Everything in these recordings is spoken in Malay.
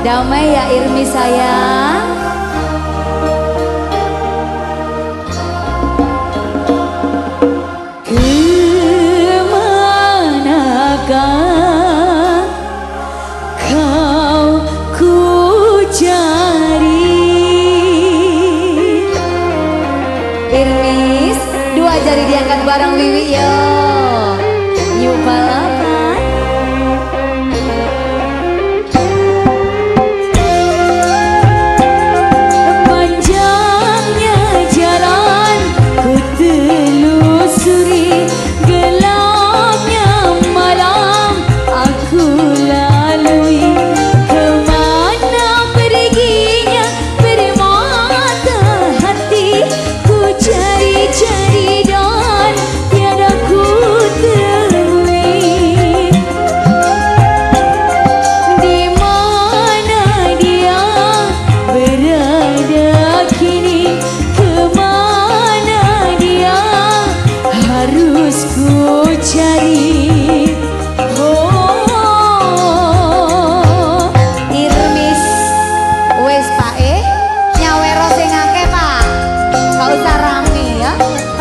Damai ya Irmi sayang. Kemanakah kau ku cari? Irmis, dua jari diangkat bareng Wiwi yo. Yuk balapan. Panjangnya jalan ku telusuri, gelapnya malam aku lalui. Kemana perginya permata hati, ku cari-cari dan tiada ku temui. Di mana dia berada kini? Kemana dia harus ku cari? Oh, Irmis, wes Pak nyawero sing akeh Pak, gak usah rame ya.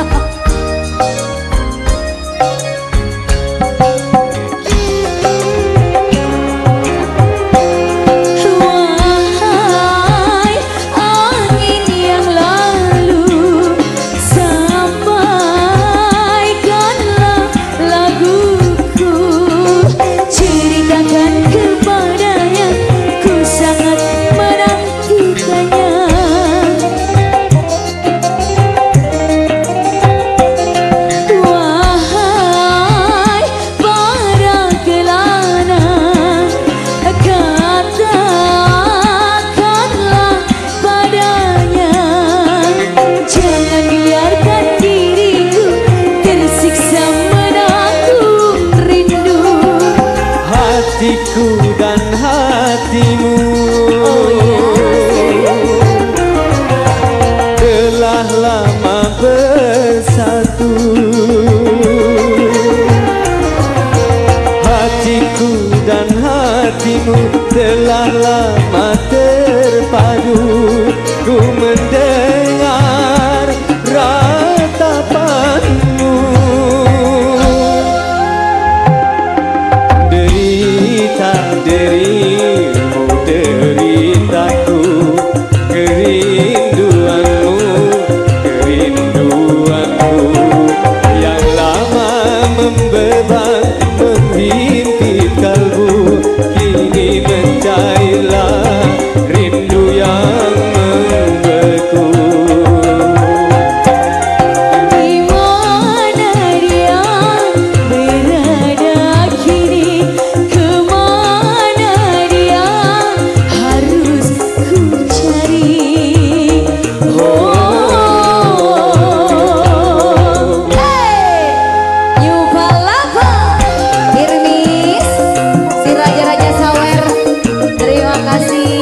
Wahai angin yang lalu, sampaikanlah laguku, ceritakan kepadanya, ku sangat menantikannya. Wahai para kelana, katakanlah padanya, jangan biarkan diriku tersiksa menanggung rindu. Hatiku dan hatimu telah lama bersatu. Hatiku dan hatimu telah lama terpadu. Ku mendengar ratapanmu, derita dirimu, deritaku, kerinduanmu, kerinduanku yang lama membeban menghimpit kalbu. Kini mencairlah rindu yang membeku. Di mana dia berada kini? Kemana dia harus ku cari? Oh, hey, you balapa, Irmis, si raja-raja sawer, terima kasih.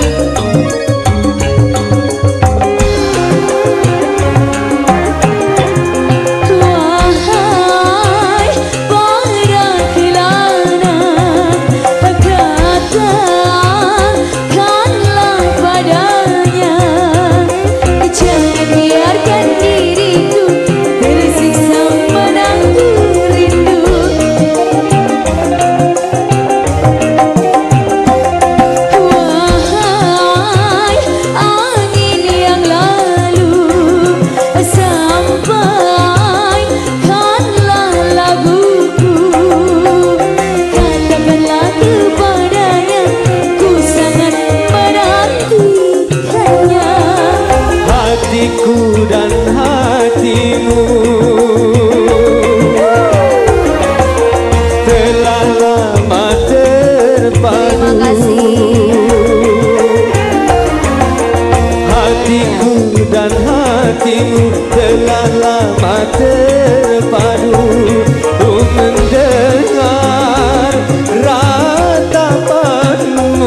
Wahai para kelana, katakanlah padanya, jangan biarkan diriku tersiksa menanggung rindu. Wahai angin yang lalu, sampaikanlah laguku, katakanlah kepadanya, ku sangat menantikannya. Hatiku dan hatimu telah lama terpadu. Terima kasih. Hatiku dan hatimu telah lama terpadu. Ku mendengar ratapanmu,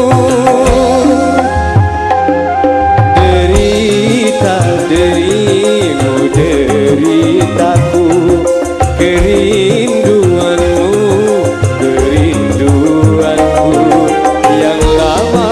derita dirimu, deritaku, kerinduanmu, kerinduanku yang lama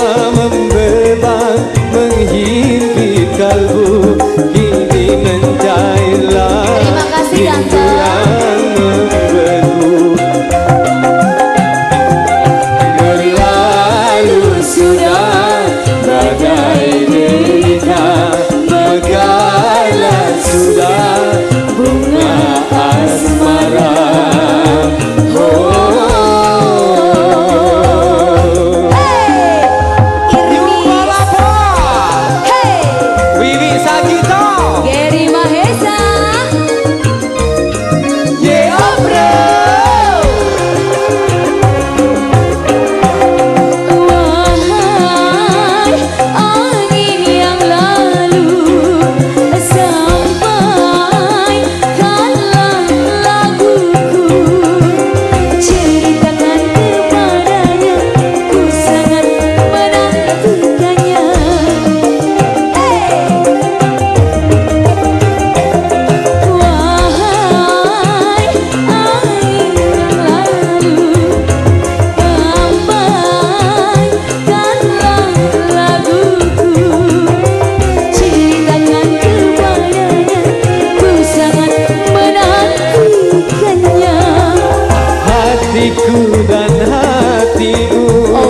dan hatiku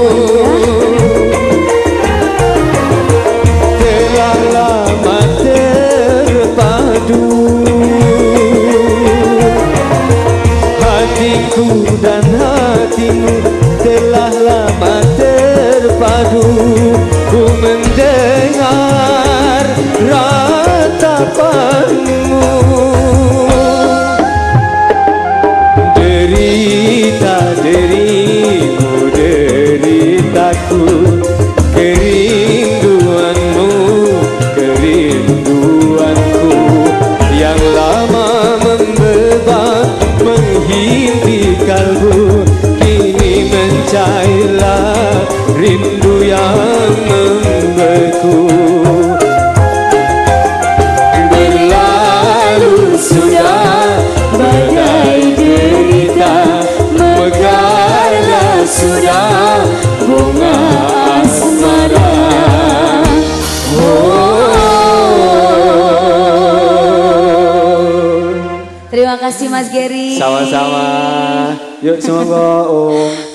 telah lama terpadu. Hatiku dan hatimu telah lama terpadu. Ku mendengar ratapanmu, derita dirimu, deritaku, kerinduanmu, kerinduanku, yang lama membeban menghimpi kalbu, kini mencairlah rindu yang membeku. Berlalu sudah badai derita, megarlah sudah bunga asmara. Terima kasih Mas Gary. Sama-sama. Yuk semoga Om.